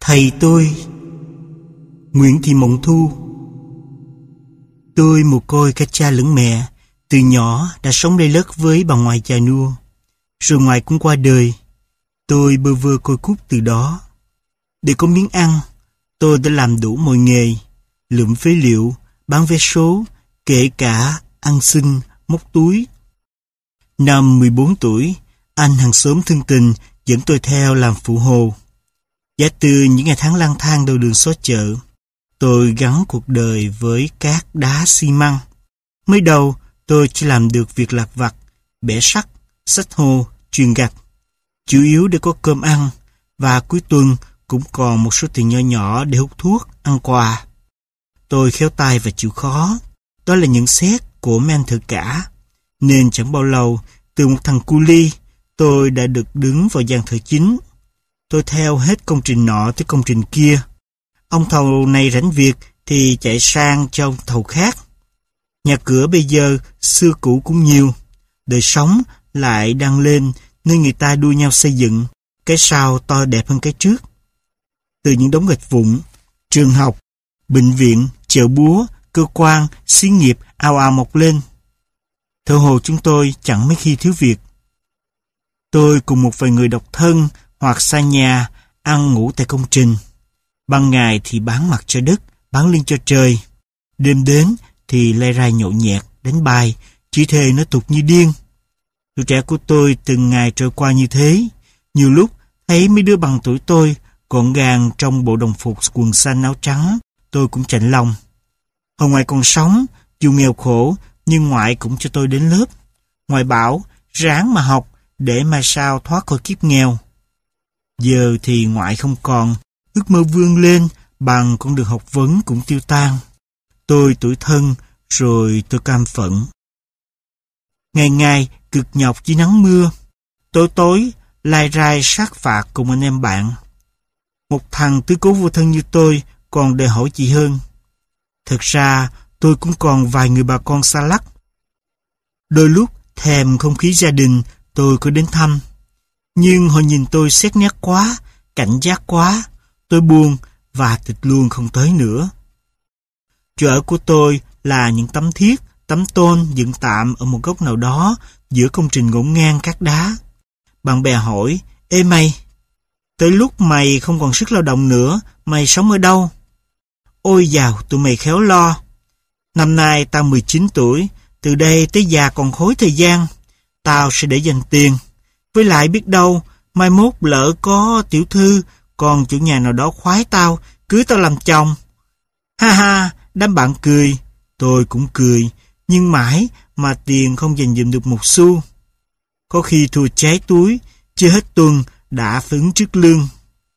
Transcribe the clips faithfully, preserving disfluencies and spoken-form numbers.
Thầy tôi. Nguyễn Thị Mộng Thu. Tôi mồ côi cả cha lẫn mẹ. Từ nhỏ đã sống lây lất với bà ngoại già nua. Rồi ngoại cũng qua đời. Tôi bơ vơ côi cút từ đó. Để có miếng ăn, tôi đã làm đủ mọi nghề. Lượm phế liệu, bán vé số, kể cả ăn xin, móc túi. Năm mười bốn tuổi, anh hàng xóm thân tình dẫn tôi theo làm phụ hồ. Giả từ những ngày tháng lang thang đầu đường xó chợ, tôi gắn cuộc đời với cát đá xi măng. Mới đầu, tôi chỉ làm được việc lặt vặt, bẻ sắt, xách hồ, chuyền gạch. Chủ yếu để có cơm ăn, và cuối tuần cũng còn một số tiền nho nhỏ để hút thuốc, ăn quà. Tôi khéo tay và chịu khó. Đó là những xét của mấy anh thợ cả. Nên chẳng bao lâu, từ một thằng cu li, tôi đã được đứng vào dàn thợ chính. Tôi theo hết công trình nọ tới công trình kia. Ông thầu này rảnh việc thì chạy sang cho ông thầu khác. Nhà cửa bây giờ xưa cũ cũng nhiều. Đời sống lại đang lên nên người ta đua nhau xây dựng. Cái sau to đẹp hơn cái trước. Từ những đống gạch vụn, trường học, bệnh viện, chợ búa, cơ quan, xí nghiệp ào ào mọc lên. Thợ hồ chúng tôi chẳng mấy khi thiếu việc. Tôi cùng một vài người độc thân hoặc xa nhà ăn ngủ tại công trình. Ban ngày thì bán mặt cho đất, bán lưng cho trời. Đêm đến thì lay rai nhậu nhẹt, đánh bài, chỉ thề nó tục như điên. Tuổi trẻ của tôi từng ngày trôi qua như thế. Nhiều lúc thấy mấy đứa bằng tuổi tôi gọn gàng trong bộ đồng phục quần xanh áo trắng, tôi cũng chạnh lòng. Hồi ngoại còn sống, dù nghèo khổ, nhưng ngoại cũng cho tôi đến lớp. Ngoại bảo, ráng mà học, để mai sau thoát khỏi kiếp nghèo. Giờ thì ngoại không còn, ước mơ vươn lên bằng con đường học vấn cũng tiêu tan. Tôi tủi thân, rồi tôi cam phẫn. Ngày ngày cực nhọc dưới nắng mưa, tối tối lai rai sát phạt cùng anh em bạn. Một thằng tứ cố vô thân như tôi còn đòi hỏi gì hơn. Thật ra tôi cũng còn vài người bà con xa lắc. Đôi lúc thèm không khí gia đình tôi có đến thăm. Nhưng họ nhìn tôi xét nét quá, cảnh giác quá. Tôi buồn và tịch luôn không tới nữa. Chỗ ở của tôi là những tấm thiết, tấm tôn dựng tạm ở một góc nào đó giữa công trình ngổn ngang cát đá. Bạn bè hỏi, ê mày, tới lúc mày không còn sức lao động nữa, mày sống ở đâu? Ôi dào, tụi mày khéo lo. Năm nay tao mười chín tuổi, từ đây tới già còn khối thời gian. Tao sẽ để dành tiền. Với lại biết đâu, mai mốt lỡ có tiểu thư, còn chủ nhà nào đó khoái tao, cưới tao làm chồng. Ha ha, đám bạn cười. Tôi cũng cười, nhưng mãi mà tiền không dành dụm được một xu. Có khi thua cháy túi, chưa hết tuần đã phấn trước lương.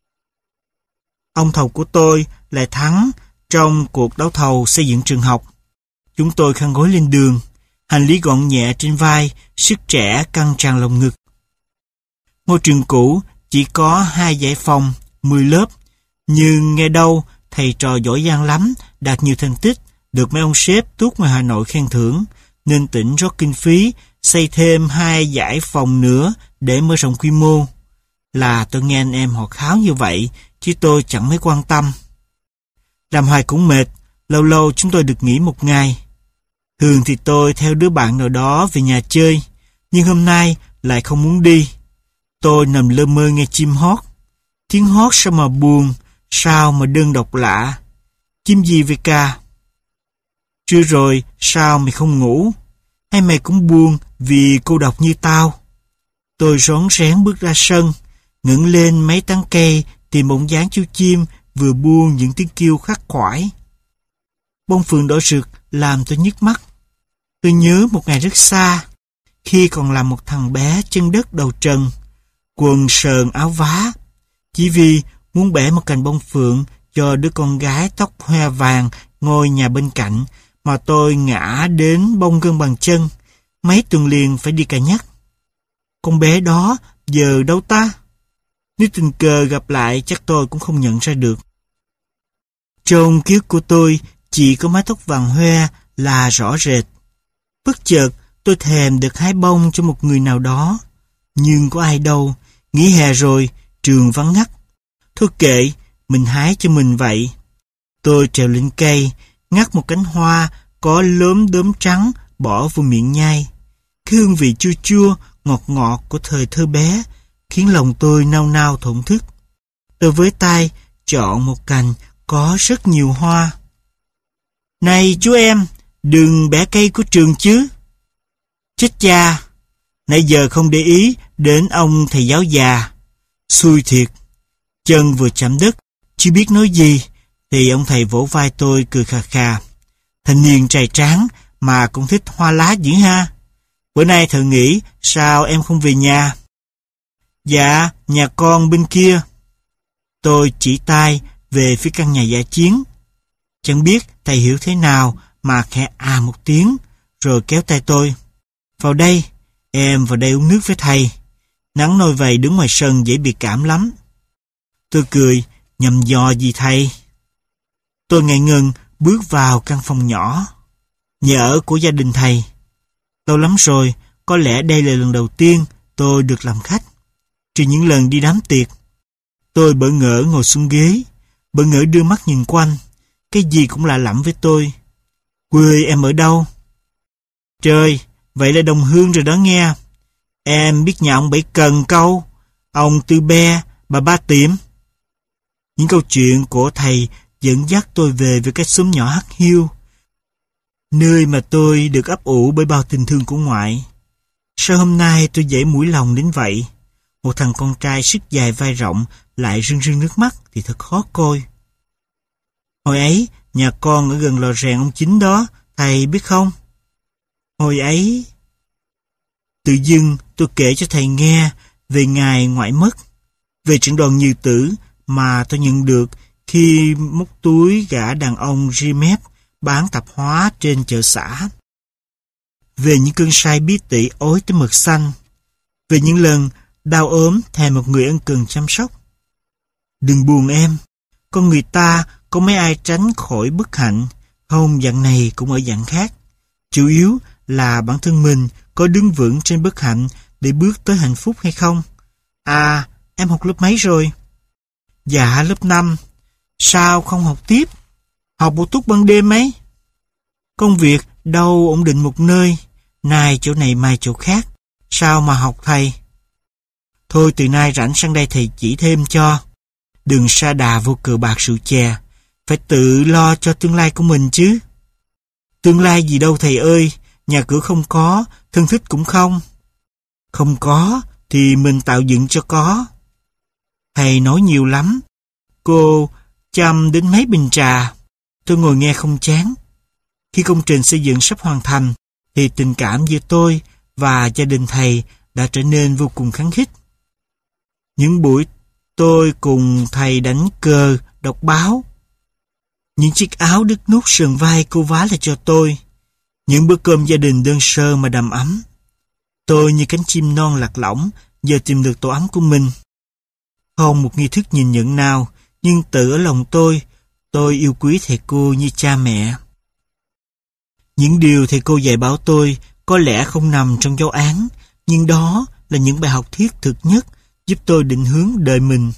Ông thầu của tôi lại thắng trong cuộc đấu thầu xây dựng trường học. Chúng tôi khăn gối lên đường, hành lý gọn nhẹ trên vai, sức trẻ căng tràn lồng ngực. Ngôi trường cũ chỉ có hai dãy phòng, mười lớp, nhưng nghe đâu thầy trò giỏi giang lắm, đạt nhiều thành tích, được mấy ông sếp tuốt ngoài Hà Nội khen thưởng, nên tỉnh rót kinh phí xây thêm hai dãy phòng nữa để mở rộng quy mô. Là tôi nghe anh em họ kháo như vậy, chứ tôi chẳng mấy quan tâm. Làm hoài cũng mệt, lâu lâu chúng tôi được nghỉ một ngày. Thường thì tôi theo đứa bạn nào đó về nhà chơi, nhưng hôm nay lại không muốn đi. Tôi nằm lơ mơ nghe chim hót. Tiếng hót sao mà buồn, sao mà đơn độc lạ. Chim gì vậy ca? Trưa rồi, sao mày không ngủ? Hay mày cũng buồn vì cô độc như tao? Tôi rón rén bước ra sân, ngẩng lên mấy tán cây tìm bóng dáng chú chim vừa buông những tiếng kêu khắc khoải. Bông phượng đỏ rực làm tôi nhức mắt. Tôi nhớ một ngày rất xa, khi còn là một thằng bé chân đất đầu trần, quần sờn áo vá, chỉ vì muốn bẻ một cành bông phượng cho đứa con gái tóc hoe vàng ngồi nhà bên cạnh, mà tôi ngã đến bông gân bằng chân, mấy tuần liền phải đi cà nhắc. Con bé đó giờ đâu ta? Nếu tình cờ gặp lại chắc tôi cũng không nhận ra được. Trong ký ức của tôi chỉ có mái tóc vàng hoe là rõ rệt. Bất chợt tôi thèm được hái bông cho một người nào đó. Nhưng có ai đâu, nghỉ hè rồi, trường vắng ngắt. Thôi kệ, mình hái cho mình vậy. Tôi trèo lên cây, ngắt một cánh hoa có lốm đốm trắng bỏ vào miệng nhai. Cái hương vị chua chua, ngọt ngọt của thời thơ bé khiến lòng tôi nao nao thổn thức. Tôi với tay chọn một cành có rất nhiều hoa. Này chú em, đừng bẻ cây của trường chứ. Chết cha, nãy giờ không để ý đến ông thầy giáo già. Xui thiệt. Chân vừa chạm đất, chưa biết nói gì, thì ông thầy vỗ vai tôi cười khà khà. Thanh niên trai tráng mà cũng thích hoa lá dữ ha. Bữa nay thợ nghỉ, sao em không về nhà? Dạ, nhà con bên kia. Tôi chỉ tay về phía căn nhà dã chiến. Chẳng biết thầy hiểu thế nào mà khẽ à một tiếng, rồi kéo tay tôi. Vào đây, em vào đây uống nước với thầy. Nắng nôi vầy đứng ngoài sân dễ bị cảm lắm. Tôi cười, nhầm dò gì thầy? Tôi ngại ngần bước vào căn phòng nhỏ, nhà ở của gia đình thầy. Lâu lắm rồi, có lẽ đây là lần đầu tiên tôi được làm khách. Trừ những lần đi đám tiệc, tôi bỡ ngỡ ngồi xuống ghế, bỡ ngỡ đưa mắt nhìn quanh. Cái gì cũng lạ lẫm với tôi. Quê em ở đâu? Trời, vậy là đồng hương rồi đó nghe. Em biết nhà ông Bảy Cần câu, ông Tư Be, bà Ba Tiệm. Những câu chuyện của thầy dẫn dắt tôi về với cái xóm nhỏ hắt hiu, nơi mà tôi được ấp ủ bởi bao tình thương của ngoại. Sao hôm nay tôi dễ mũi lòng đến vậy? Một thằng con trai sức dài vai rộng lại rưng rưng nước mắt thì thật khó coi. Hồi ấy, nhà con ở gần lò rèn ông Chính đó, thầy biết không? Hồi ấy... Tự dưng tôi kể cho thầy nghe về ngày ngoại mất, về trận đòn như tử mà tôi nhận được khi móc túi gã đàn ông Rimep bán tạp hóa trên chợ xã. Về những cơn say bí tỉ ối tới mực xanh. Về những lần đau ốm thèm một người ân cần chăm sóc. Đừng buồn em, con người ta có mấy ai tránh khỏi bất hạnh, không dạng này cũng ở dạng khác. Chủ yếu là bản thân mình có đứng vững trên bất hạnh để bước tới hạnh phúc hay không. À, em học lớp mấy rồi? Dạ, lớp năm. Sao không học tiếp? Học bổ túc ban đêm ấy. Công việc đâu ổn định một nơi, nay chỗ này mai chỗ khác. Sao mà học thầy? Thôi từ nay rảnh sang đây thầy chỉ thêm cho. Đừng sa đà vô cờ bạc rượu chè, phải tự lo cho tương lai của mình chứ. Tương lai gì đâu thầy ơi, nhà cửa không có, thân thích cũng không. Không có thì mình tạo dựng cho có. Thầy nói nhiều lắm. Cô chăm đến mấy bình trà. Tôi ngồi nghe không chán. Khi công trình xây dựng sắp hoàn thành, thì tình cảm giữa tôi và gia đình thầy đã trở nên vô cùng khăng khít. Những buổi tôi cùng thầy đánh cờ, đọc báo. Những chiếc áo đứt nút sườn vai cô vá lại cho tôi. Những bữa cơm gia đình đơn sơ mà đầm ấm. Tôi như cánh chim non lạc lõng, giờ tìm được tổ ấm của mình. Không một nghi thức nhìn nhận nào, nhưng tự ở lòng tôi, tôi yêu quý thầy cô như cha mẹ. Những điều thầy cô dạy bảo tôi có lẽ không nằm trong giáo án, nhưng đó là những bài học thiết thực nhất giúp tôi định hướng đời mình.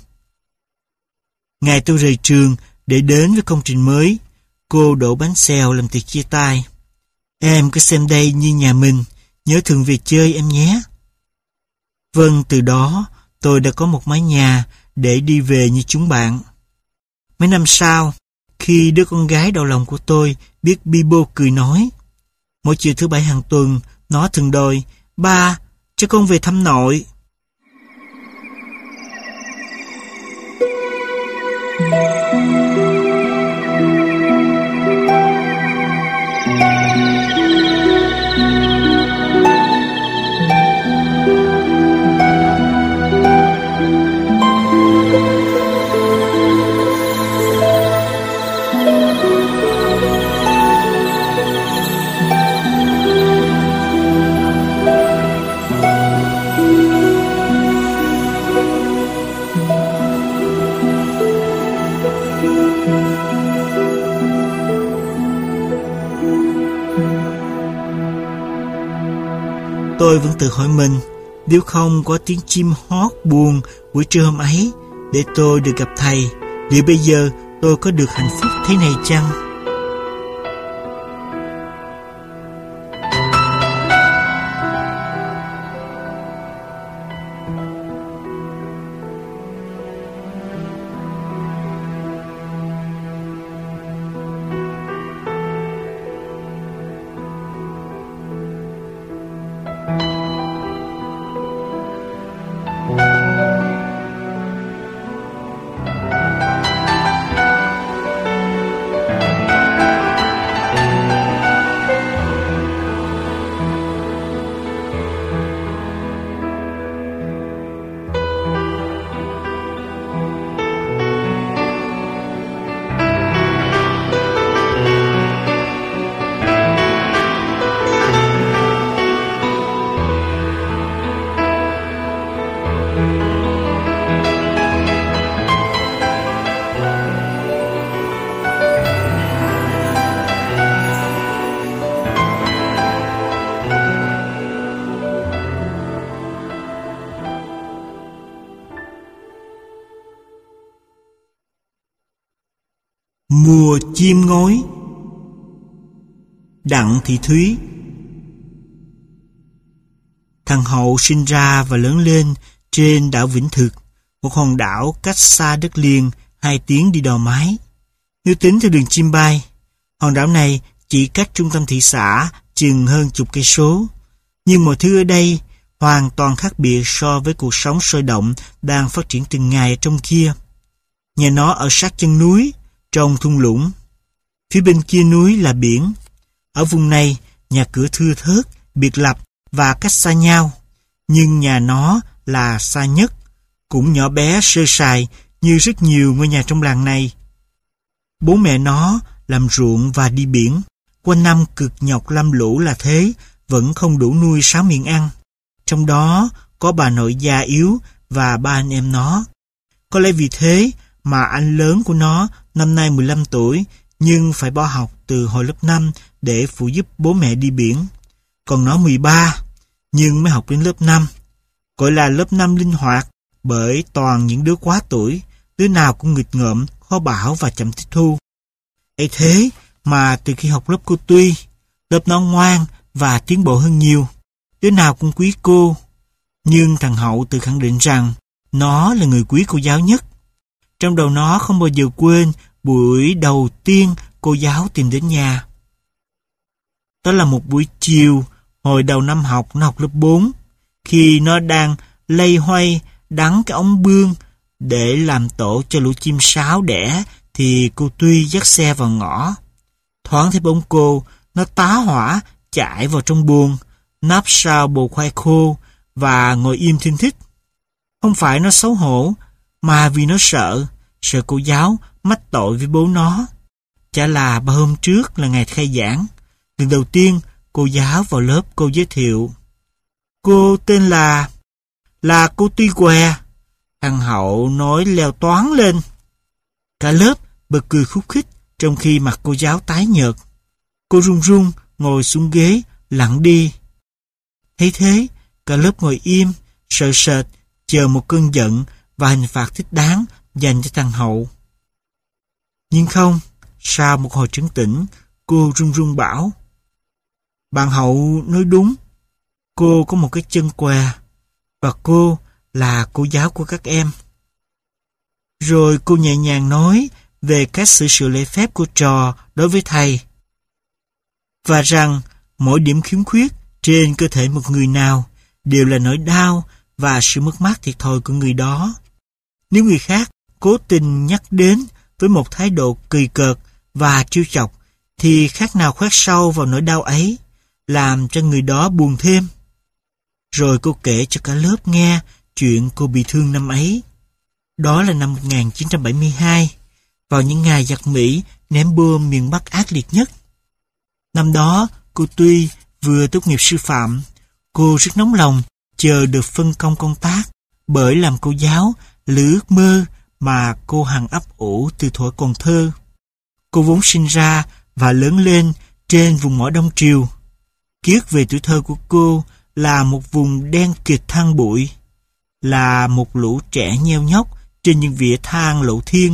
Ngày tôi rời trường để đến với công trình mới, cô đổ bánh xèo làm tiệc chia tay. Em cứ xem đây như nhà mình, nhớ thường về chơi em nhé. Vâng, từ đó tôi đã có một mái nhà để đi về như chúng bạn. Mấy năm sau, khi đứa con gái đầu lòng của tôi biết Bibo cười nói, mỗi chiều thứ bảy hàng tuần, nó thường đòi, ba, cho con về thăm nội. Tôi vẫn tự hỏi mình, nếu không có tiếng chim hót buồn buổi trưa hôm ấy, để tôi được gặp thầy, Liệu bây giờ tôi có được hạnh phúc thế này chăng? Mùa chim ngói. Đặng Thị Thúy. Thằng Hậu sinh ra và lớn lên trên đảo Vĩnh Thực, một hòn đảo cách xa đất liền hai tiếng đi đò mái. Nếu tính theo đường chim bay, hòn đảo này chỉ cách trung tâm thị xã chừng hơn chục cây số. Nhưng mọi thứ ở đây hoàn toàn khác biệt so với cuộc sống sôi động đang phát triển từng ngày ở trong kia. Nhà nó ở sát chân núi, trong thung lũng. Phía bên kia núi là biển. Ở vùng này, nhà cửa thưa thớt, biệt lập và cách xa nhau. Nhưng nhà nó là xa nhất, cũng nhỏ bé sơ sài như rất nhiều ngôi nhà trong làng này. Bố mẹ nó làm ruộng và đi biển. Quanh năm cực nhọc lam lũ là thế, vẫn không đủ nuôi sáu miệng ăn. Trong đó có bà nội già yếu và ba anh em nó. Có lẽ vì thế mà anh lớn của nó năm nay mười lăm tuổi, nhưng phải bỏ học từ hồi lớp năm để phụ giúp bố mẹ đi biển. Còn nó mười ba, nhưng mới học đến lớp năm. Gọi là lớp năm linh hoạt, bởi toàn những đứa quá tuổi, đứa nào cũng nghịch ngợm, khó bảo và chậm tiếp thu. Ấy thế mà từ khi học lớp cô Tuy, lớp nó ngoan và tiến bộ hơn nhiều. Đứa nào cũng quý cô. Nhưng thằng Hậu tự khẳng định rằng nó là người quý cô giáo nhất. Trong đầu nó không bao giờ quên buổi đầu tiên cô giáo tìm đến nhà. Đó là một buổi chiều, hồi đầu năm học, nó học lớp bốn. Khi nó đang lay hoay đắng cái ống bương để làm tổ cho lũ chim sáo đẻ, thì cô Tuy dắt xe vào ngõ. Thoáng thấy bóng cô, nó tá hỏa chạy vào trong buồng, nắp sau bồ khoai khô và ngồi im thinh thích. Không phải nó xấu hổ, mà vì nó sợ, sợ cô giáo mách tội với bố nó. Chả là ba hôm trước là ngày khai giảng. Lần đầu tiên cô giáo vào lớp cô giới thiệu. Cô tên là... là cô Tuy Què. Thằng Hậu nói leo toáng lên. Cả lớp bật cười khúc khích trong khi mặt cô giáo tái nhợt. Cô run run ngồi xuống ghế lặng đi. Thấy thế, cả lớp ngồi im, sợ sệt, chờ một cơn giận và hình phạt thích đáng dành cho thằng Hậu. Nhưng không, sau một hồi trấn tĩnh, cô run run bảo. Bạn Hậu nói đúng, cô có một cái chân què, và cô là cô giáo của các em. Rồi cô nhẹ nhàng nói về cách xử sự lễ phép của trò đối với thầy, và rằng mỗi điểm khiếm khuyết trên cơ thể một người nào đều là nỗi đau và sự mất mát thiệt thòi của người đó. Nếu người khác cố tình nhắc đến với một thái độ kỳ cợt và trêu chọc, thì khác nào khoét sâu vào nỗi đau ấy, làm cho người đó buồn thêm. Rồi cô kể cho cả lớp nghe chuyện cô bị thương năm ấy. Đó là năm một nghìn chín trăm bảy mươi hai, vào những ngày giặc Mỹ ném bom miền Bắc ác liệt nhất. Năm đó, cô Tuy vừa tốt nghiệp sư phạm. Cô rất nóng lòng chờ được phân công công tác, bởi làm cô giáo là ước mơ mà cô hằng ấp ủ từ thuở còn thơ. Cô vốn sinh ra và lớn lên trên vùng mỏ Đông Triều. Ký ức về tuổi thơ của cô là một vùng đen kịt than bụi, là một lũ trẻ nheo nhóc trên những vỉa than lộ thiên,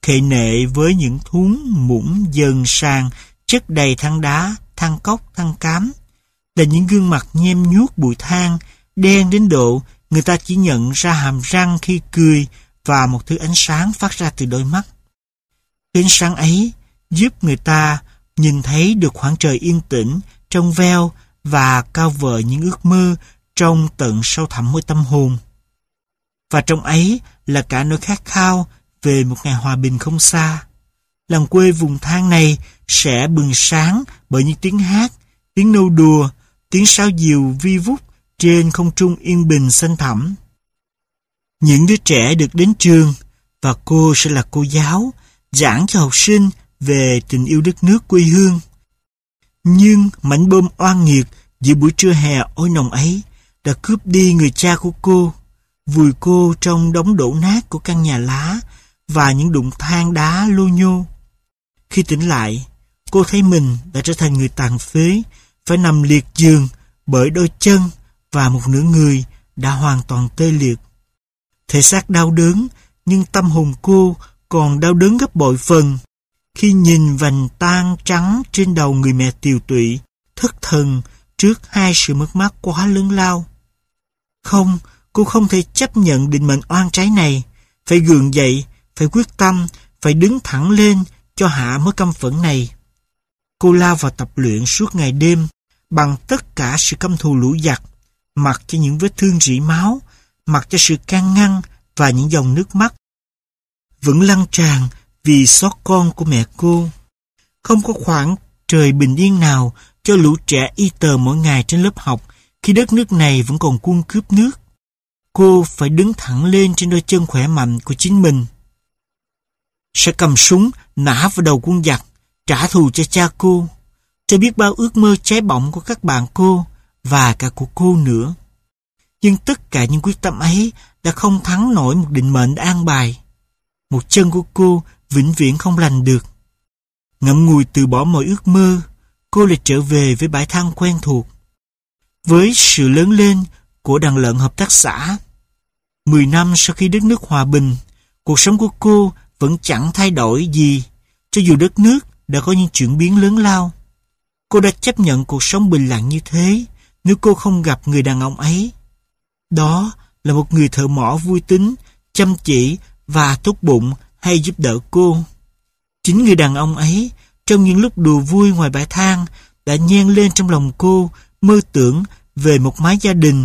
khệ nệ với những thúng muỗng dần sàn chất đầy than đá, than cốc, than cám, là những gương mặt nhem nhuốc bụi than, đen đến độ người ta chỉ nhận ra hàm răng khi cười và một thứ ánh sáng phát ra từ đôi mắt. Ánh sáng ấy giúp người ta nhìn thấy được khoảng trời yên tĩnh, trong veo và cao vời những ước mơ trong tận sâu thẳm mỗi tâm hồn. Và trong ấy là cả nỗi khát khao về một ngày hòa bình không xa. Làng quê vùng than này sẽ bừng sáng bởi những tiếng hát, tiếng nô đùa, tiếng sáo diều vi vút trên không trung yên bình xanh thẳm. Những đứa trẻ được đến trường và cô sẽ là cô giáo, giảng cho học sinh về tình yêu đất nước quê hương. Nhưng mảnh bom oan nghiệt giữa buổi trưa hè ôi nồng ấy đã cướp đi người cha của cô, vùi cô trong đống đổ nát của căn nhà lá và những đụng than đá lô nhô. Khi tỉnh lại, cô thấy mình đã trở thành người tàn phế, phải nằm liệt giường bởi đôi chân và một nửa người đã hoàn toàn tê liệt. Thể xác đau đớn, nhưng tâm hồn cô còn đau đớn gấp bội phần khi nhìn vành tang trắng trên đầu người mẹ tiều tụy, thất thần trước hai sự mất mát quá lớn lao. Không, cô không thể chấp nhận định mệnh oan trái này, phải gượng dậy, phải quyết tâm, phải đứng thẳng lên cho hạ mối căm phẫn này. Cô lao vào tập luyện suốt ngày đêm, bằng tất cả sự căm thù lũ giặc, mặc cho những vết thương rỉ máu, mặc cho sự can ngăn và những dòng nước mắt vẫn lăn tràn vì xót con của mẹ cô. Không có khoảng trời bình yên nào cho lũ trẻ y tờ mỗi ngày trên lớp học khi đất nước này vẫn còn quân cướp nước. Cô phải đứng thẳng lên trên đôi chân khỏe mạnh của chính mình. Sẽ cầm súng nã vào đầu quân giặc, trả thù cho cha cô, cho biết bao ước mơ cháy bỏng của các bạn cô và cả của cô nữa. Nhưng tất cả những quyết tâm ấy đã không thắng nổi một định mệnh đã an bài. Một chân của cô vĩnh viễn không lành được. Ngậm ngùi từ bỏ mọi ước mơ, cô lại trở về với bãi than quen thuộc. Với sự lớn lên của đàn lợn hợp tác xã, mười năm sau khi đất nước hòa bình, cuộc sống của cô vẫn chẳng thay đổi gì, cho dù đất nước đã có những chuyển biến lớn lao. Cô đã chấp nhận cuộc sống bình lặng như thế nếu cô không gặp người đàn ông ấy. Đó là một người thợ mỏ vui tính, chăm chỉ và tốt bụng hay giúp đỡ cô. Chính người đàn ông ấy, trong những lúc đùa vui ngoài bãi than, đã nhen lên trong lòng cô mơ tưởng về một mái gia đình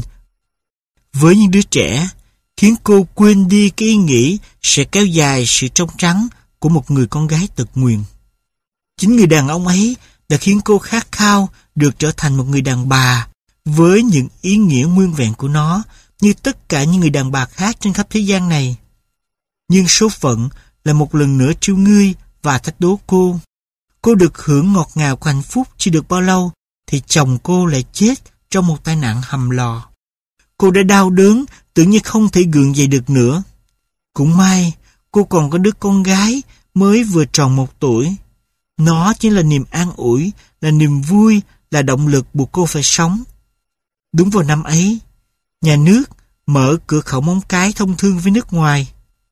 với những đứa trẻ, khiến cô quên đi cái ý nghĩ sẽ kéo dài sự trong trắng của một người con gái tật nguyền. Chính người đàn ông ấy đã khiến cô khát khao được trở thành một người đàn bà với những ý nghĩa nguyên vẹn của nó như tất cả những người đàn bà khác trên khắp thế gian này. Nhưng số phận là một lần nữa trêu ngươi và thách đố cô. Cô được hưởng ngọt ngào của hạnh phúc chỉ được bao lâu thì chồng cô lại chết trong một tai nạn hầm lò. Cô đã đau đớn tưởng như không thể gượng dậy được nữa. Cũng may cô còn có đứa con gái mới vừa tròn một tuổi. Nó chính là niềm an ủi, là niềm vui, là động lực buộc cô phải sống. Đúng vào năm ấy, nhà nước mở cửa khẩu Móng Cái thông thương với nước ngoài.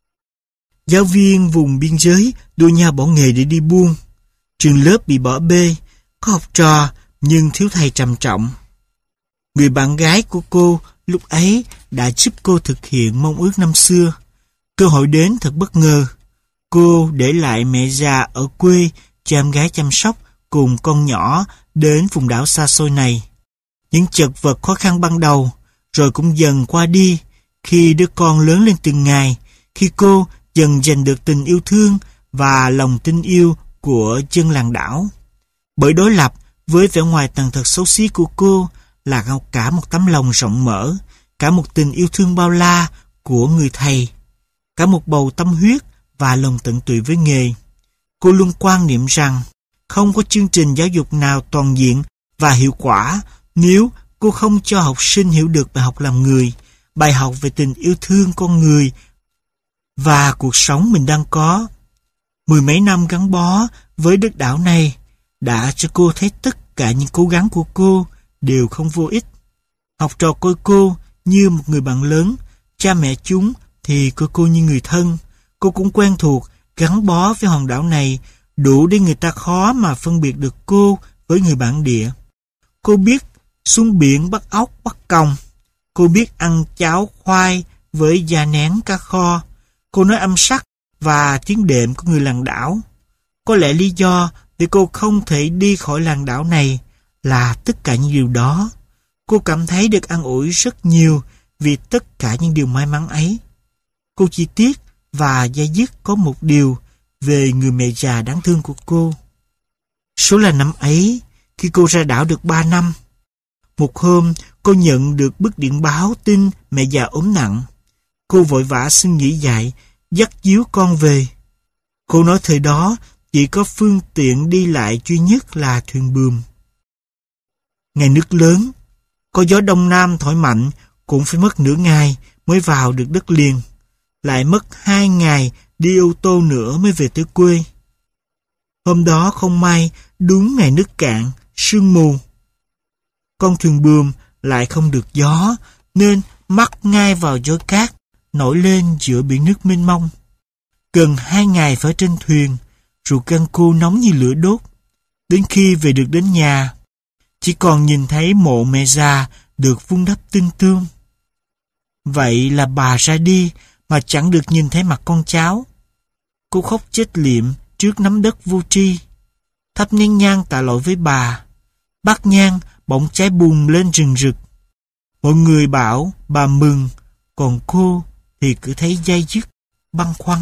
Giáo viên vùng biên giới đua nhau bỏ nghề để đi buôn. Trường lớp bị bỏ bê, có học trò nhưng thiếu thầy trầm trọng. Người bạn gái của cô lúc ấy đã giúp cô thực hiện mong ước năm xưa. Cơ hội đến thật bất ngờ. Cô để lại mẹ già ở quê cho em gái chăm sóc cùng con nhỏ đến vùng đảo xa xôi này. Những chật vật khó khăn ban đầu rồi cũng dần qua đi khi đứa con lớn lên từng ngày, khi cô dần giành được tình yêu thương và lòng tin yêu của dân làng đảo. Bởi đối lập với vẻ ngoài tàn tật xấu xí của cô là cả một tấm lòng rộng mở, cả một tình yêu thương bao la của người thầy, cả một bầu tâm huyết và lòng tận tụy với nghề. Cô luôn quan niệm rằng không có chương trình giáo dục nào toàn diện và hiệu quả nếu cô không cho học sinh hiểu được bài học làm người, bài học về tình yêu thương con người và cuộc sống mình đang có. Mười mấy năm gắn bó với đất đảo này đã cho cô thấy tất cả những cố gắng của cô đều không vô ích. Học trò coi cô như một người bạn lớn, cha mẹ chúng thì coi cô như người thân. Cô cũng quen thuộc gắn bó với hòn đảo này đủ để người ta khó mà phân biệt được cô với người bản địa. Cô biết xuống biển bắt ốc bắt còng. Cô biết ăn cháo khoai với da nén cá kho. Cô nói âm sắc và tiếng đệm của người làng đảo. Có lẽ lý do vì cô không thể đi khỏi làng đảo này là tất cả những điều đó. Cô cảm thấy được an ủi rất nhiều vì tất cả những điều may mắn ấy. Cô chỉ tiếc và dai dứt có một điều về người mẹ già đáng thương của cô. Số là năm ấy, khi cô ra đảo được ba năm. Một hôm, cô nhận được bức điện báo tin mẹ già ốm nặng. Cô vội vã xin nghỉ dạy, dắt díu con về. Cô nói thời đó chỉ có phương tiện đi lại duy nhất là thuyền buồm. Ngày nước lớn, có gió đông nam thổi mạnh cũng phải mất nửa ngày mới vào được đất liền. Lại mất hai ngày đi ô tô nữa mới về tới quê. Hôm đó không may đúng ngày nước cạn, sương mù. Con thuyền buồm lại không được gió nên mắc ngay vào gió cát nổi lên giữa biển nước mênh mông. Gần hai ngày phải trên thuyền, ruột gan cô nóng như lửa đốt. Đến khi về được đến nhà, chỉ còn nhìn thấy mộ mẹ già được vun đắp tinh tươm. Vậy là bà ra đi mà chẳng được nhìn thấy mặt con cháu. Cô khóc chết liệm trước nắm đất vô tri. Thắp nén nhang tạ lỗi với bà. Bát nhang bỗng cháy bùng lên rừng rực. Mọi người bảo bà mừng, còn cô thì cứ thấy dai dứt, băn khoăn.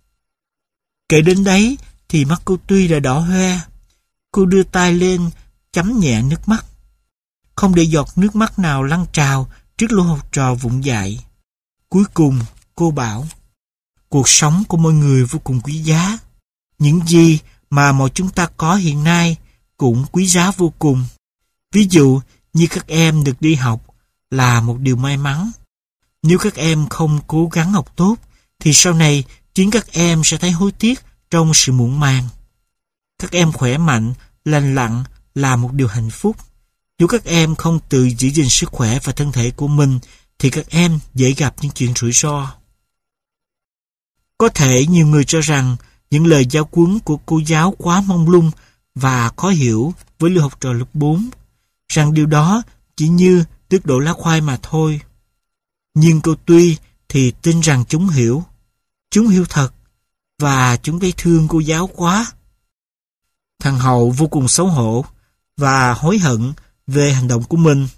Kể đến đấy thì mắt cô tuy đã đỏ hoe. Cô đưa tay lên chấm nhẹ nước mắt, không để giọt nước mắt nào lăn trào trước lũ học trò vụng dại. Cuối cùng cô bảo, cuộc sống của mọi người vô cùng quý giá. Những gì mà mọi chúng ta có hiện nay cũng quý giá vô cùng. Ví dụ như các em được đi học là một điều may mắn. Nếu các em không cố gắng học tốt thì sau này chính các em sẽ thấy hối tiếc trong sự muộn màng. Các em khỏe mạnh, lành lặn là một điều hạnh phúc. Nếu các em không tự giữ gìn sức khỏe và thân thể của mình thì các em dễ gặp những chuyện rủi ro. Có thể nhiều người cho rằng những lời giáo huấn của cô giáo quá mông lung và khó hiểu với lứa học trò lớp bốn, rằng điều đó chỉ như tước đổ lá khoai mà thôi. Nhưng cô Tuy thì tin rằng chúng hiểu. Chúng hiểu thật, và chúng thấy thương cô giáo quá. Thằng Hậu vô cùng xấu hổ và hối hận về hành động của mình.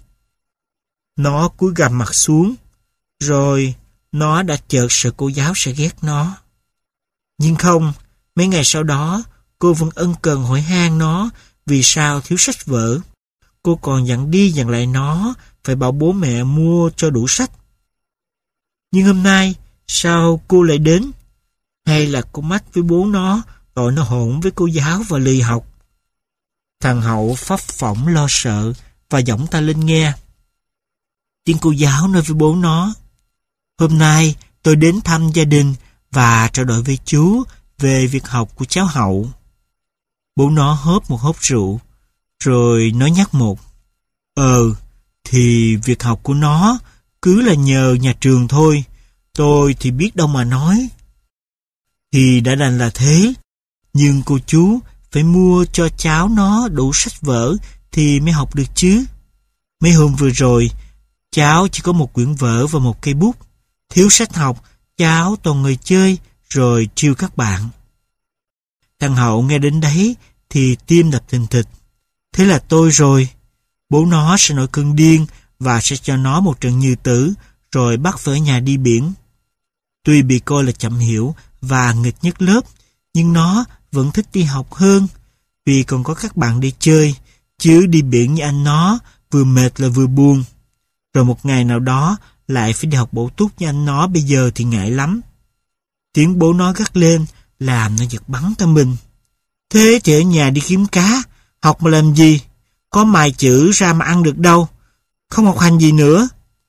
Nó cúi gằm mặt xuống, rồi nó đã chợt sợ cô giáo sẽ ghét nó. Nhưng không, mấy ngày sau đó, cô vẫn ân cần hỏi han nó vì sao thiếu sách vở. Cô còn dặn đi dặn lại nó phải bảo bố mẹ mua cho đủ sách. Nhưng hôm nay, sao cô lại đến? Hay là cô mách với bố nó, tội nó hỗn với cô giáo và lì học? Thằng Hậu phấp phỏng lo sợ và giọng ta lên nghe. Tiếng cô giáo nói với bố nó, hôm nay tôi đến thăm gia đình và trao đổi với chú về việc học của cháu Hậu. Bố nó hớp một hớp rượu, rồi nói nhắc một. Ờ, thì việc học của nó cứ là nhờ nhà trường thôi, tôi thì biết đâu mà nói. Thì đã đành là thế, nhưng cô chú phải mua cho cháu nó đủ sách vở thì mới học được chứ. Mấy hôm vừa rồi, cháu chỉ có một quyển vở và một cây bút. Thiếu sách học, cháu toàn ngồi chơi rồi trêu các bạn. Thằng Hậu nghe đến đấy thì tim đập thình thịch. Thế là tôi rồi. Bố nó sẽ nổi cơn điên và sẽ cho nó một trận như tử rồi bắt về nhà đi biển. Tuy bị coi là chậm hiểu và nghịch nhất lớp, nhưng nó vẫn thích đi học hơn vì còn có các bạn đi chơi, chứ đi biển như anh nó vừa mệt là vừa buồn. Rồi một ngày nào đó lại phải đi học bổ túc như anh nó bây giờ thì ngại lắm. Tiếng bố nó gắt lên làm nó giật bắn cả mình. Thế thì ở nhà đi kiếm cá, học mà làm gì? Có mài chữ ra mà ăn được đâu, không học hành gì nữa.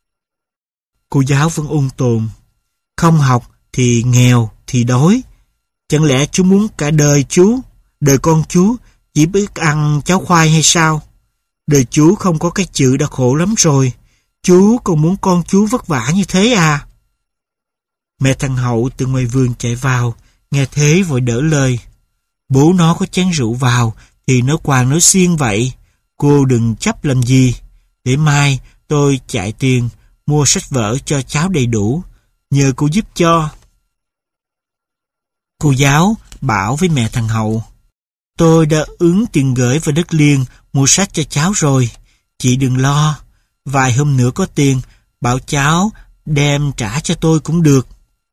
Cô giáo vẫn ôn tồn. Không học thì nghèo thì đói. Chẳng lẽ chú muốn cả đời chú, đời con chú chỉ biết ăn cháo khoai hay sao? Đời chú không có cái chữ đã khổ lắm rồi, chú còn muốn con chú vất vả như thế à? Mẹ thằng Hậu từ ngoài vườn chạy vào, Nghe thế vội đỡ lời. Bố nó có chén rượu vào thì nó quàng nói xiên vậy. Cô đừng chấp làm gì. Để mai tôi chạy tiền mua sách vở cho cháu đầy đủ. Nhờ cô giúp cho. Cô giáo bảo với mẹ thằng Hậu. Tôi đã ứng tiền gửi vào đất liền mua sách cho cháu rồi. Chị đừng lo. Vài hôm nữa có tiền, bảo cháu đem trả cho tôi cũng được.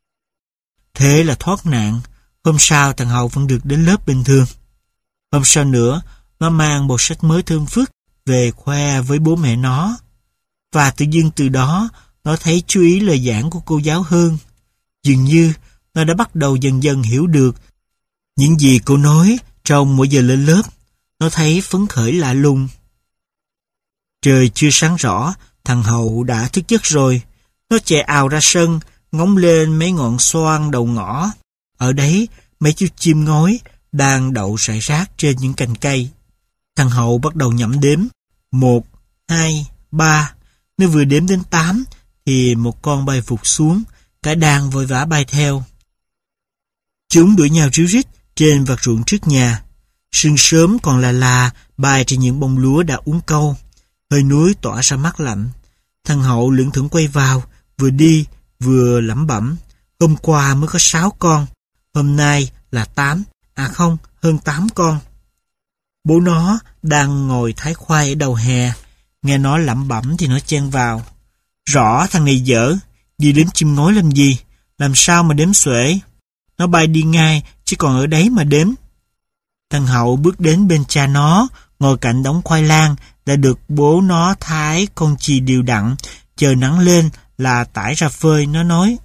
Thế là thoát nạn. Hôm sau thằng Hậu vẫn được đến lớp bình thường. Hôm sau nữa, nó mang bộ sách mới thơm phức về khoe với bố mẹ nó. Và tự dưng từ đó, nó thấy chú ý lời giảng của cô giáo hơn. Dường như, nó đã bắt đầu dần dần hiểu được những gì cô nói trong mỗi giờ lên lớp. Nó thấy phấn khởi lạ lùng. Trời chưa sáng rõ, thằng Hậu đã thức giấc rồi. Nó chạy ào ra sân, ngóng lên mấy ngọn xoan đầu ngõ. Ở đấy, mấy chú chim ngói đang đậu rải rác trên những cành cây. Thằng Hậu bắt đầu nhẩm đếm. Một, hai, ba. Nếu vừa đếm đến tám, thì một con bay vụt xuống, cả đàn vội vã bay theo. Chúng đuổi nhau ríu rít trên vạt ruộng trước nhà. Sương sớm còn là là bay trên những bông lúa đã uốn câu. Hơi núi tỏa ra mát lạnh. Thằng Hậu lững thững quay vào, vừa đi vừa lẩm bẩm. Hôm qua mới có sáu con, hôm nay là tám, à không, hơn tám con. Bố nó đang ngồi thái khoai ở đầu hè, nghe nó lẩm bẩm thì nó chen vào. Rõ thằng này dở, đi đếm chim ngói làm gì, làm sao mà đếm xuể. Nó bay đi ngay, chứ còn ở đấy mà đếm. Thằng Hậu bước đến bên cha nó, ngồi cạnh đống khoai lang đã được bố nó thái con chì đều đặn, chờ nắng lên là tải ra phơi. Nó nói: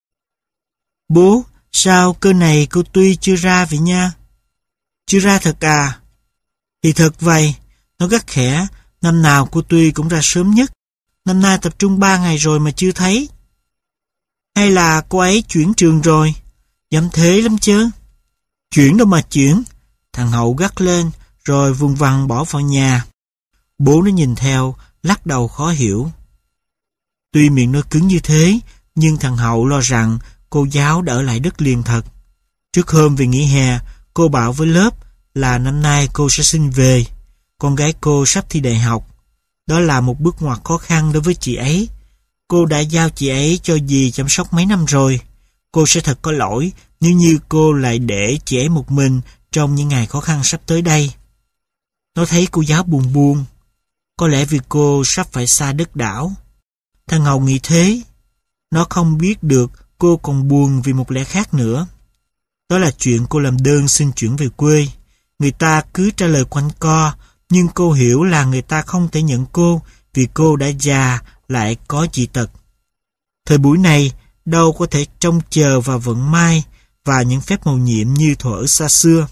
Bố, sao cơ này cô Tuy chưa ra vậy nha? Chưa ra thật à? Thì thật vậy. Nó gắt khẽ. Năm nào cô Tuy cũng ra sớm nhất. Năm nay tập trung ba ngày rồi mà chưa thấy. Hay là cô ấy chuyển trường rồi? Dám thế lắm chứ. Chuyển đâu mà chuyển. Thằng Hậu gắt lên, rồi vùng vằng bỏ vào nhà. Bố nó nhìn theo, lắc đầu khó hiểu. Tuy miệng nó cứng như thế, nhưng thằng Hậu lo rằng cô giáo đã ở lại đất liền thật. Trước hôm về nghỉ hè, cô bảo với lớp là năm nay cô sẽ xin về. Con gái cô sắp thi đại học. Đó là một bước ngoặt khó khăn đối với chị ấy. Cô đã giao chị ấy cho dì chăm sóc mấy năm rồi. Cô sẽ thật có lỗi nếu như cô lại để chị ấy một mình trong những ngày khó khăn sắp tới đây. Nó thấy cô giáo buồn buồn. Có lẽ vì cô sắp phải xa đất đảo. Thằng Hậu nghĩ thế. Nó không biết được cô còn buồn vì một lẽ khác nữa. Đó là chuyện cô làm đơn xin chuyển về quê. Người ta cứ trả lời quanh co, nhưng cô hiểu là người ta không thể nhận cô vì cô đã già lại có dị tật. Thời buổi này đâu có thể trông chờ vào vận may và những phép mầu nhiệm như thuở xa xưa.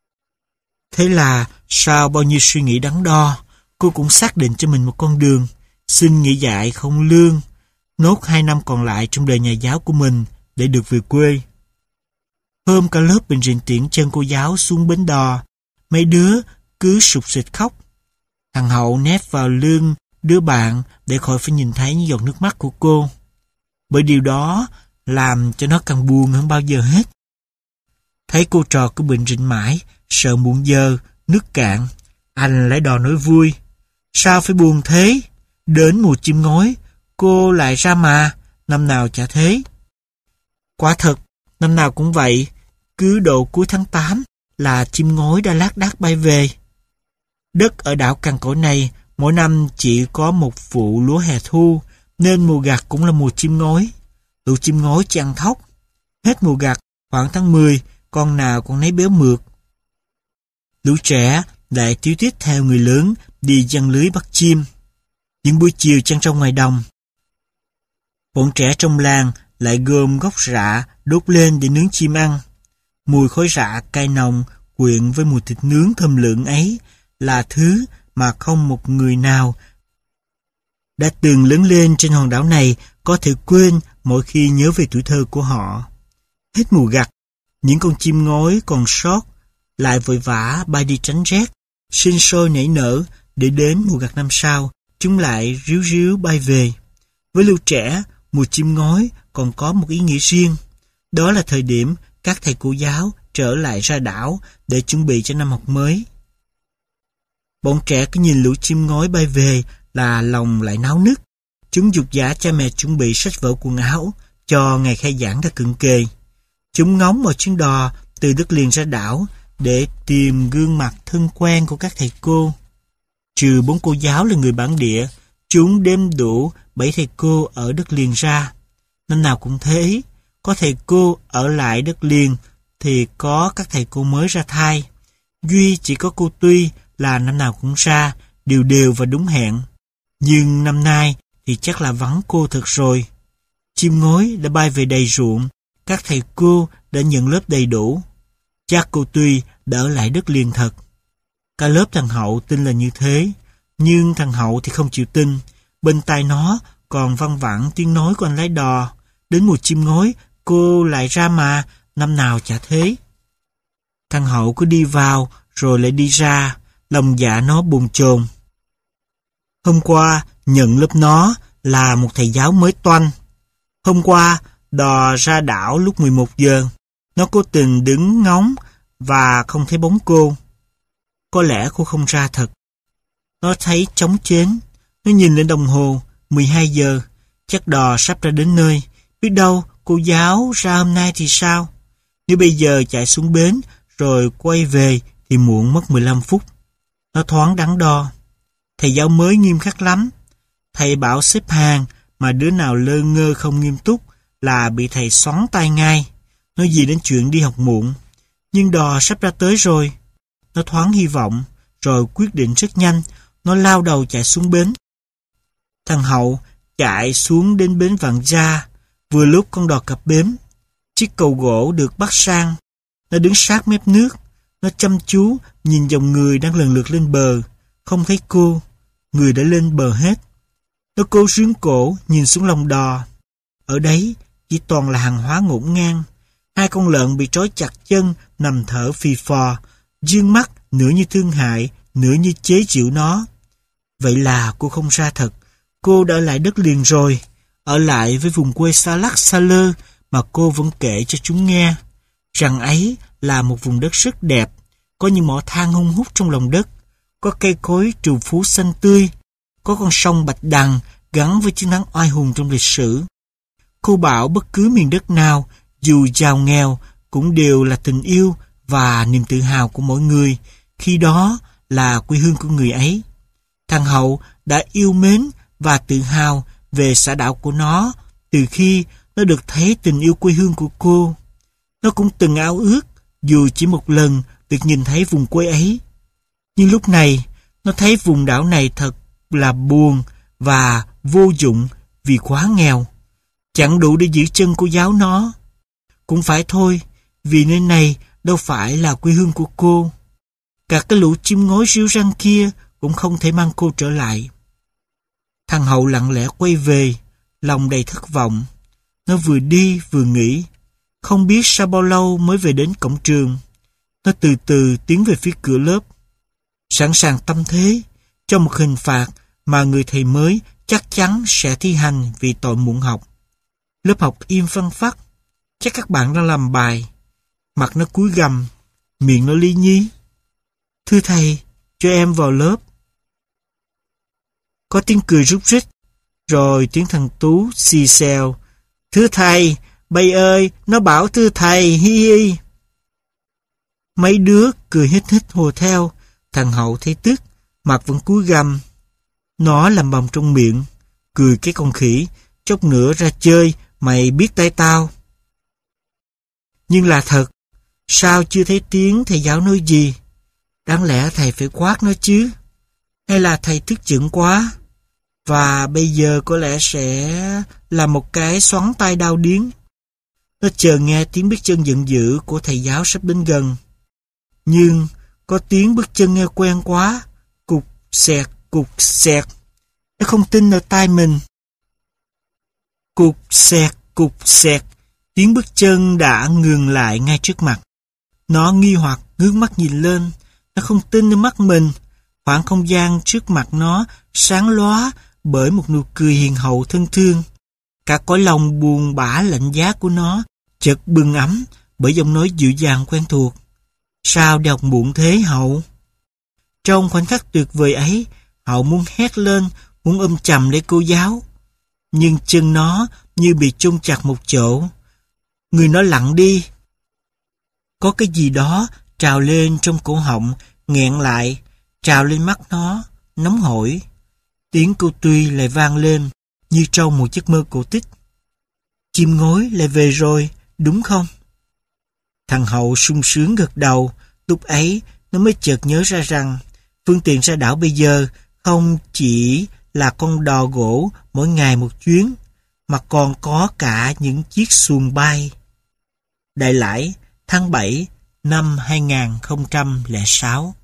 Thế là sau bao nhiêu suy nghĩ đắn đo, cô cũng xác định cho mình một con đường, xin nghỉ dạy không lương, nốt hai năm còn lại trong đời nhà giáo của mình để được về quê. Hôm cả lớp bình rình tiễn chân cô giáo xuống bến đò, mấy đứa cứ sụt sịt khóc. Thằng Hậu nép vào lưng đứa bạn để khỏi phải nhìn thấy những giọt nước mắt của cô. Bởi điều đó làm cho nó càng buồn hơn bao giờ hết. Thấy cô trò cứ bình rình mãi, sợ muộn giờ, nước cạn, anh lấy đò nói vui. Sao phải buồn thế? Đến mùa chim ngói, cô lại ra mà, năm nào chả thế. Quả thật, năm nào cũng vậy, cứ độ cuối tháng tám là chim ngói đã lác đác bay về. Đất ở đảo cằn cỗi này mỗi năm chỉ có một vụ lúa hè thu, nên mùa gặt cũng là mùa chim ngói. Tụi chim ngói chỉ ăn thóc. Hết mùa gặt, khoảng tháng mười, con nào con nấy béo mượt. Lũ trẻ lại tíu tít theo người lớn đi giăng lưới bắt chim. Những buổi chiều chăn trong ngoài đồng, bọn trẻ trong làng lại gom gốc rạ đốt lên để nướng chim ăn. Mùi khói rạ cay nồng quyện với mùi thịt nướng thơm lượn ấy là thứ mà không một người nào đã từng lớn lên trên hòn đảo này có thể quên mỗi khi nhớ về tuổi thơ của họ. Hết mùa gặt, những con chim ngói còn sót lại vội vã bay đi tránh rét, sinh sôi nảy nở để đến mùa gặt năm sau, chúng lại ríu ríu bay về. Với lũ trẻ, mùa chim ngói còn có một ý nghĩa riêng. Đó là thời điểm các thầy cô giáo trở lại ra đảo để chuẩn bị cho năm học mới. Bọn trẻ cứ nhìn lũ chim ngói bay về là lòng lại náo nức. Chúng giục giã cha mẹ chuẩn bị sách vở quần áo cho ngày khai giảng đã cận kề. Chúng ngóng vào chuyến đò từ đất liền ra đảo để tìm gương mặt thân quen của các thầy cô. Trừ bốn cô giáo là người bản địa, chúng đếm đủ bảy thầy cô ở đất liền ra. Năm nào cũng thế, có thầy cô ở lại đất liền thì có các thầy cô mới ra thay. Duy chỉ có cô Tuy là năm nào cũng ra, đều đều và đúng hẹn. Nhưng năm nay thì chắc là vắng cô thật rồi. Chim ngói đã bay về đầy ruộng, các thầy cô đã nhận lớp đầy đủ. Chắc cô Tuy đã ở lại đất liền thật. Cả lớp thằng Hậu tin là như thế, nhưng thằng Hậu thì không chịu tin. Bên tai nó còn văng vẳng tiếng nói của anh lái đò. Đến mùa chim ngói, cô lại ra mà, năm nào chả thế. Thằng Hậu cứ đi vào, rồi lại đi ra, lòng dạ nó bồn chồn. Hôm qua, nhận lớp nó là một thầy giáo mới toanh. Hôm qua, đò ra đảo lúc mười một giờ. Nó cố tình đứng ngóng và không thấy bóng cô. Có lẽ cô không ra thật. Nó thấy trống chến. Nó nhìn lên đồng hồ, mười hai giờ. Chắc đò sắp ra đến nơi. Biết đâu cô giáo ra hôm nay thì sao? Nếu bây giờ chạy xuống bến rồi quay về thì muộn mất mười lăm phút. Nó thoáng đắn đo. Thầy giáo mới nghiêm khắc lắm. Thầy bảo xếp hàng mà đứa nào lơ ngơ không nghiêm túc là bị thầy xoắn tay ngay. Nói gì đến chuyện đi học muộn. Nhưng đò sắp ra tới rồi. Nó thoáng hy vọng, rồi quyết định rất nhanh. Nó lao đầu chạy xuống bến. Thằng Hậu chạy xuống đến bến Vạn Gia. Vừa lúc con đò cập bến, chiếc cầu gỗ được bắt sang. Nó đứng sát mép nước. Nó chăm chú nhìn dòng người đang lần lượt lên bờ. Không thấy cô. Người đã lên bờ hết. Nó cố rướn cổ nhìn xuống lòng đò. Ở đấy chỉ toàn là hàng hóa ngổn ngang. Hai con lợn bị trói chặt chân nằm thở phì phò, dương mắt nửa như thương hại, nửa như chế giễu nó. Vậy là cô không ra thật. Cô đã ở lại đất liền rồi. Ở lại với vùng quê xa lắc xa lơ mà cô vẫn kể cho chúng nghe. Rằng ấy là một vùng đất rất đẹp. Có những mỏ than hung hút trong lòng đất. Có cây cối trù phú xanh tươi. Có con sông Bạch Đằng gắn với chiến thắng oai hùng trong lịch sử. Cô bảo bất cứ miền đất nào, dù giàu nghèo, cũng đều là tình yêu và niềm tự hào của mỗi người, khi đó là quê hương của người ấy. Thằng Hậu đã yêu mến và tự hào về xã đảo của nó từ khi nó được thấy tình yêu quê hương của cô. Nó cũng từng ao ước dù chỉ một lần được nhìn thấy vùng quê ấy. Nhưng lúc này, nó thấy vùng đảo này thật là buồn và vô dụng vì quá nghèo. Chẳng đủ để giữ chân cô giáo nó. Cũng phải thôi, vì nơi này đâu phải là quê hương của cô. Cả cái lũ chim ngói ríu răng kia cũng không thể mang cô trở lại. Thằng Hậu lặng lẽ quay về, lòng đầy thất vọng. Nó vừa đi vừa nghĩ, không biết sau bao lâu mới về đến cổng trường. Nó từ từ tiến về phía cửa lớp, sẵn sàng tâm thế cho một hình phạt mà người thầy mới chắc chắn sẽ thi hành vì tội muộn học. Lớp học im phăng phắc, chắc các bạn đang làm bài. Mặt nó cúi gằm, miệng nó lý nhí. Thưa thầy, cho em vào lớp. Có tiếng cười rúc rích, rồi tiếng thằng Tú xì xèo. Thưa thầy, bây ơi, nó bảo thưa thầy, hi hi. Mấy đứa cười hít hít hồ theo. Thằng Hậu thấy tức, mặt vẫn cúi gằm. Nó làm bầm trong miệng, cười cái con khỉ, chốc nữa ra chơi, mày biết tay tao. Nhưng là thật, sao chưa thấy tiếng thầy giáo nói gì? Đáng lẽ thầy phải quát nó chứ? Hay là thầy tức giận quá? Và bây giờ có lẽ sẽ là một cái xoắn tay đau điếng. Nó chờ nghe tiếng bước chân giận dữ của thầy giáo sắp đến gần. Nhưng có tiếng bước chân nghe quen quá. Cục xẹt, cục xẹt. Nó không tin ở tai mình. Cục xẹt, cục xẹt. Tiếng bước chân đã ngừng lại ngay trước mặt. Nó nghi hoặc ngước mắt nhìn lên. Nó không tin lên mắt mình. Khoảng không gian trước mặt nó sáng lóa bởi một nụ cười hiền hậu thân thương. Cả cõi lòng buồn bã lạnh giá của nó chợt bừng ấm bởi giọng nói dịu dàng quen thuộc. Sao đi học muộn thế Hậu? Trong khoảnh khắc tuyệt vời ấy, Hậu muốn hét lên, muốn ôm chầm lấy cô giáo. Nhưng chân nó như bị chôn chặt một chỗ. Người nó lặng đi. Có cái gì đó trào lên trong cổ họng, nghẹn lại, trào lên mắt nó, nóng hổi. Tiếng cô Tuy lại vang lên, như trong một giấc mơ cổ tích. Chim ngối lại về rồi, đúng không? Thằng Hậu sung sướng gật đầu. Lúc ấy, nó mới chợt nhớ ra rằng phương tiện ra đảo bây giờ không chỉ là con đò gỗ mỗi ngày một chuyến, mà còn có cả những chiếc xuồng bay. Đại Lải, tháng bảy năm hai nghìn không trăm lẻ sáu.